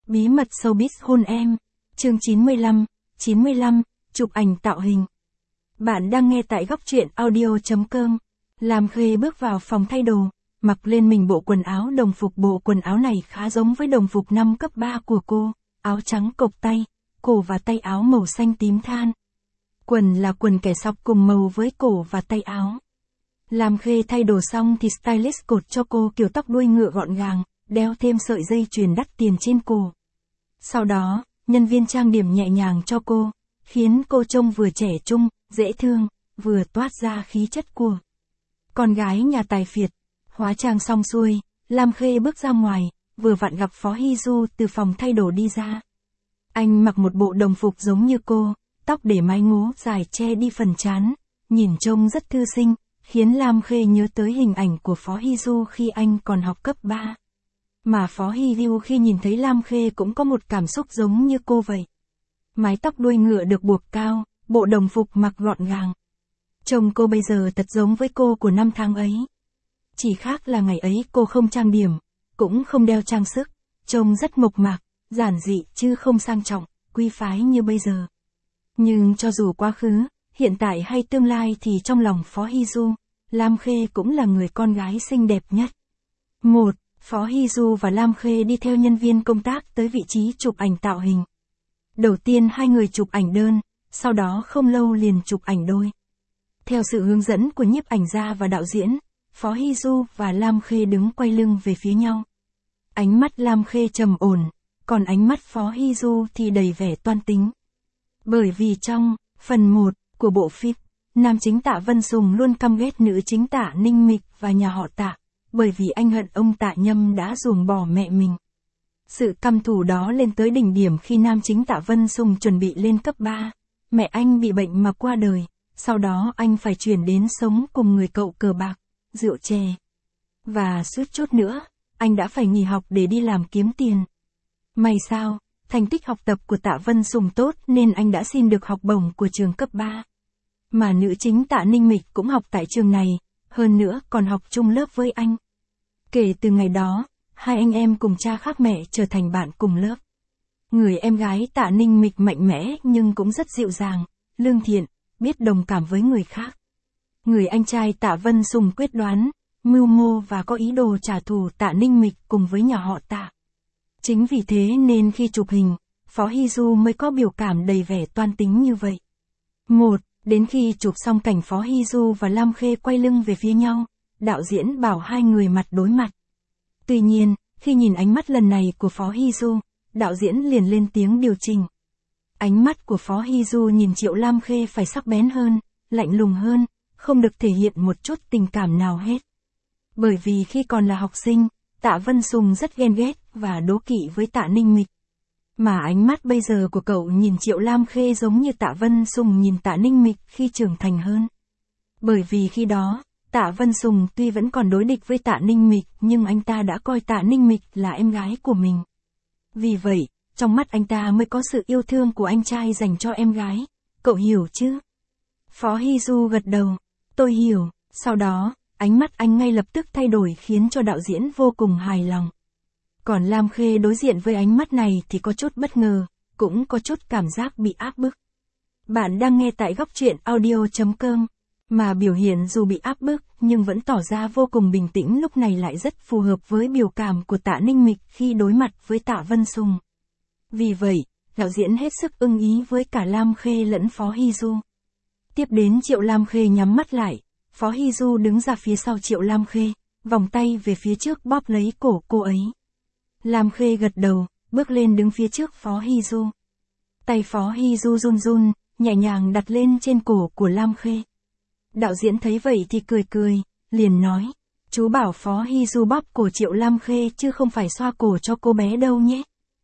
Bí mật showbiz hôn em. Chương 95, chụp ảnh tạo hình. Bạn đang nghe tại góc truyện audio.com. Lam Khê bước vào phòng thay đồ, mặc lên mình bộ quần áo đồng phục. Bộ quần áo này khá giống với đồng phục năm cấp 3 của cô, áo trắng cộc tay, cổ và tay áo màu xanh tím than. Quần là quần kẻ sọc cùng màu với cổ và tay áo. Lam Khê thay đồ xong thì stylist cột cho cô kiểu tóc đuôi ngựa gọn gàng, đeo thêm sợi dây chuyền đắt tiền trên cổ. Sau đó, nhân viên trang điểm nhẹ nhàng cho cô, khiến cô trông vừa trẻ trung, dễ thương, vừa toát ra khí chất của con gái nhà tài phiệt. Hóa trang xong xuôi, Lam Khê bước ra ngoài, vừa vặn gặp Phó Hy Du từ phòng thay đồ đi ra. Anh mặc một bộ đồng phục giống như cô, tóc để mái ngố dài che đi phần trán, nhìn trông rất thư sinh, khiến Lam Khê nhớ tới hình ảnh của Phó Hy Du khi anh còn học cấp 3. Mà Phó Hy Du khi nhìn thấy Lam Khê cũng có một cảm xúc giống như cô vậy. Mái tóc đuôi ngựa được buộc cao, bộ đồng phục mặc gọn gàng. Trông cô bây giờ thật giống với cô của năm tháng ấy. Chỉ khác là ngày ấy cô không trang điểm, cũng không đeo trang sức, trông rất mộc mạc, giản dị chứ không sang trọng, quý phái như bây giờ. Nhưng cho dù quá khứ, hiện tại hay tương lai thì trong lòng Phó Hy Du, Lam Khê cũng là người con gái xinh đẹp nhất. 1. Phó Hy Du và Lam Khê đi theo nhân viên công tác tới vị trí chụp ảnh tạo hình. Đầu tiên hai người chụp ảnh đơn, sau đó không lâu liền chụp ảnh đôi. Theo sự hướng dẫn của nhiếp ảnh gia và đạo diễn, Phó Hy Du và Lam Khê đứng quay lưng về phía nhau. Ánh mắt Lam Khê trầm ổn, còn ánh mắt Phó Hy Du thì đầy vẻ toan tính. Bởi vì trong phần 1 của bộ phim, nam chính Tạ Vân Sùng luôn căm ghét nữ chính Tạ Ninh Mịch và nhà họ Tạ, bởi vì anh hận ông Tạ Nhâm đã ruồng bỏ mẹ mình. Sự căm thù đó lên tới đỉnh điểm khi nam chính Tạ Vân Sùng chuẩn bị lên cấp 3, mẹ anh bị bệnh mà qua đời, sau đó anh phải chuyển đến sống cùng người cậu cờ bạc, rượu chè. Và suýt chút nữa, anh đã phải nghỉ học để đi làm kiếm tiền. May sao, thành tích học tập của Tạ Vân Sùng tốt nên anh đã xin được học bổng của trường cấp 3. Mà nữ chính Tạ Ninh Mịch cũng học tại trường này, hơn nữa còn học chung lớp với anh. Kể từ ngày đó, hai anh em cùng cha khác mẹ trở thành bạn cùng lớp. Người em gái Tạ Ninh Mịch mạnh mẽ nhưng cũng rất dịu dàng, lương thiện, biết đồng cảm với người khác. Người anh trai Tạ Vân Sùng quyết đoán, mưu mô và có ý đồ trả thù Tạ Ninh Mịch cùng với nhà họ Tạ. Chính vì thế nên khi chụp hình, Phó Hy Du mới có biểu cảm đầy vẻ toan tính như vậy. 1. Đến khi chụp xong cảnh Phó Hy Du và Lam Khê quay lưng về phía nhau, đạo diễn bảo hai người mặt đối mặt. Tuy nhiên, khi nhìn ánh mắt lần này của Phó Hy Du, đạo diễn liền lên tiếng điều chỉnh. Ánh mắt của Phó Hy Du nhìn Triệu Lam Khê phải sắc bén hơn, lạnh lùng hơn, không được thể hiện một chút tình cảm nào hết. Bởi vì khi còn là học sinh, Tạ Vân Sùng rất ghen ghét và đố kỵ với Tạ Ninh Mịch. Mà ánh mắt bây giờ của cậu nhìn Triệu Lam Khê giống như Tạ Vân Sùng nhìn Tạ Ninh Mịch khi trưởng thành hơn. Bởi vì khi đó, Tạ Vân Sùng tuy vẫn còn đối địch với Tạ Ninh Mịch nhưng anh ta đã coi Tạ Ninh Mịch là em gái của mình. Vì vậy, trong mắt anh ta mới có sự yêu thương của anh trai dành cho em gái. Cậu hiểu chứ? Phó Hy Du gật đầu. Tôi hiểu. Sau đó, ánh mắt anh ngay lập tức thay đổi khiến cho đạo diễn vô cùng hài lòng. Còn Lam Khê đối diện với ánh mắt này thì có chút bất ngờ, cũng có chút cảm giác bị áp bức. Bạn đang nghe tại góc truyện audio.com, mà biểu hiện dù bị áp bức nhưng vẫn tỏ ra vô cùng bình tĩnh lúc này lại rất phù hợp với biểu cảm của Tạ Ninh Mịch khi đối mặt với Tạ Vân Sùng. Vì vậy, đạo diễn hết sức ưng ý với cả Lam Khê lẫn Phó Hy Du. Tiếp đến Triệu Lam Khê nhắm mắt lại, Phó Hy Du đứng ra phía sau Triệu Lam Khê, vòng tay về phía trước bóp lấy cổ cô ấy. Lam Khê gật đầu, bước lên đứng phía trước Phó Hy Du. Tay Phó Hy Du run run, nhẹ nhàng đặt lên trên cổ của Lam Khê. Đạo diễn thấy vậy thì cười, liền nói, chú bảo Phó Hy Du bóp cổ Triệu Lam Khê chứ không phải xoa cổ cho cô bé đâu nhé.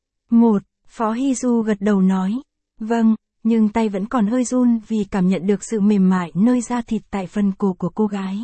1. Phó Hy Du gật đầu nói, vâng, nhưng tay vẫn còn hơi run vì cảm nhận được sự mềm mại nơi da thịt tại phần cổ của cô gái.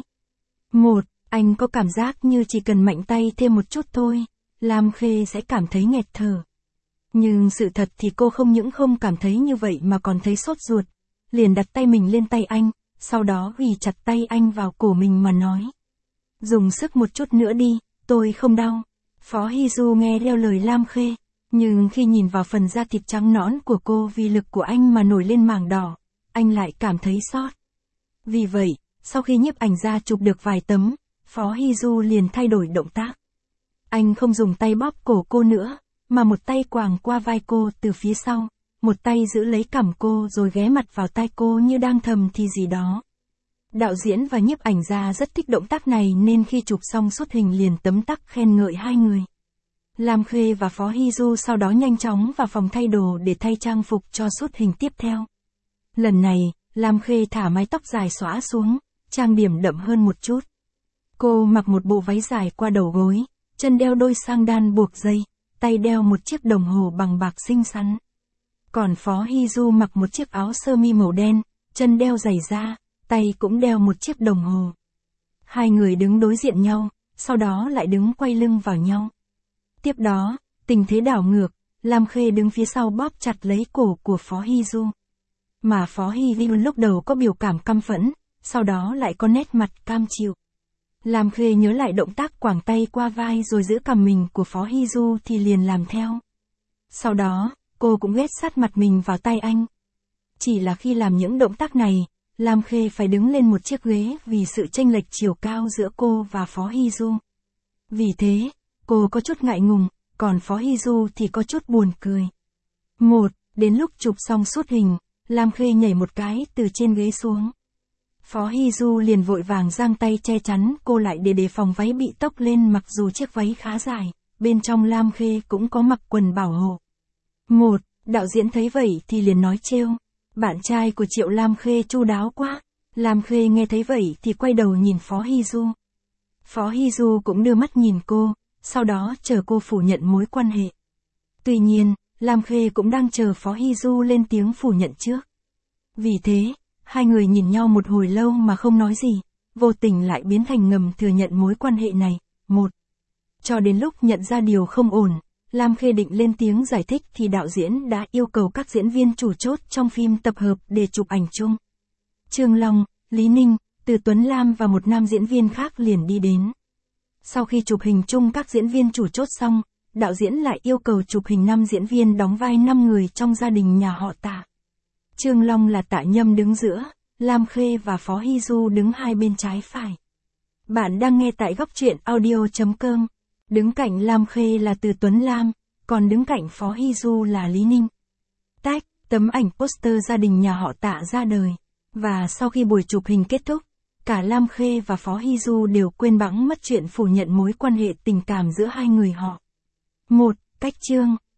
1. Anh có cảm giác như chỉ cần mạnh tay thêm một chút thôi, Lam Khê sẽ cảm thấy nghẹt thở. Nhưng sự thật thì cô không những không cảm thấy như vậy mà còn thấy sốt ruột. Liền đặt tay mình lên tay anh, sau đó ghi chặt tay anh vào cổ mình mà nói. Dùng sức một chút nữa đi, tôi không đau. Phó Hy Du nghe theo lời Lam Khê. Nhưng khi nhìn vào phần da thịt trắng nõn của cô vì lực của anh mà nổi lên mảng đỏ, anh lại cảm thấy xót. Vì vậy, sau khi nhiếp ảnh gia chụp được vài tấm, Phó Hy Du liền thay đổi động tác. Anh không dùng tay bóp cổ cô nữa, mà một tay quàng qua vai cô từ phía sau, một tay giữ lấy cằm cô rồi ghé mặt vào tai cô như đang thầm thì gì đó. Đạo diễn và nhiếp ảnh gia rất thích động tác này nên khi chụp xong xuất hình liền tấm tắc khen ngợi hai người. Lam Khê và Phó Hy Du sau đó nhanh chóng vào phòng thay đồ để thay trang phục cho xuất hình tiếp theo. Lần này, Lam Khê thả mái tóc dài xõa xuống, trang điểm đậm hơn một chút. Cô mặc một bộ váy dài qua đầu gối, chân đeo đôi sang đan buộc dây, tay đeo một chiếc đồng hồ bằng bạc xinh xắn. Còn Phó Hy Du mặc một chiếc áo sơ mi màu đen, chân đeo giày da, tay cũng đeo một chiếc đồng hồ. Hai người đứng đối diện nhau, sau đó lại đứng quay lưng vào nhau. Tiếp đó, tình thế đảo ngược, Lam Khê đứng phía sau bóp chặt lấy cổ của Phó Hy Du. Mà Phó Hy Du lúc đầu có biểu cảm căm phẫn, sau đó lại có nét mặt cam chịu. Lam Khê nhớ lại động tác quàng tay qua vai rồi giữ cằm mình của Phó Hy Du thì liền làm theo. Sau đó, cô cũng ghét sát mặt mình vào tay anh. Chỉ là khi làm những động tác này, Lam Khê phải đứng lên một chiếc ghế vì sự chênh lệch chiều cao giữa cô và Phó Hy Du. Vì thế, cô có chút ngại ngùng, còn Phó Hy Du thì có chút buồn cười. Đến lúc chụp xong xuất hình, Lam Khê nhảy một cái từ trên ghế xuống. Phó Hy Du liền vội vàng giang tay che chắn cô lại để đề phòng váy bị tốc lên, mặc dù chiếc váy khá dài, bên trong Lam Khê cũng có mặc quần bảo hộ. Đạo diễn thấy vậy thì liền nói trêu, bạn trai của Triệu Lam Khê chu đáo quá. Lam Khê nghe thấy vậy thì quay đầu nhìn Phó Hy Du. Phó Hy Du cũng đưa mắt nhìn cô, sau đó chờ cô phủ nhận mối quan hệ. Tuy nhiên, Lam Khê cũng đang chờ Phó Hy Du lên tiếng phủ nhận trước. Vì thế, hai người nhìn nhau một hồi lâu mà không nói gì, vô tình lại biến thành ngầm thừa nhận mối quan hệ này. Cho đến lúc nhận ra điều không ổn, Lam Khê định lên tiếng giải thích thì đạo diễn đã yêu cầu các diễn viên chủ chốt trong phim tập hợp để chụp ảnh chung. Trương Long, Lý Ninh, Từ Tuấn Lam và một nam diễn viên khác liền đi đến. Sau khi chụp hình chung các diễn viên chủ chốt xong, đạo diễn lại yêu cầu chụp hình 5 diễn viên đóng vai 5 người trong gia đình nhà họ Tạ. Trương Long là Tạ Nhâm đứng giữa, Lam Khê và Phó Hy Du đứng hai bên trái phải. Bạn đang nghe tại góc truyện audio.com. Đứng cạnh Lam Khê là Từ Tuấn Lam, còn đứng cạnh Phó Hy Du là Lý Ninh. Tấm ảnh poster gia đình nhà họ Tạ ra đời. Và sau khi buổi chụp hình kết thúc, cả Lam Khê và Phó Hy Du đều quên bẵng mất chuyện phủ nhận mối quan hệ tình cảm giữa hai người họ. Cách chương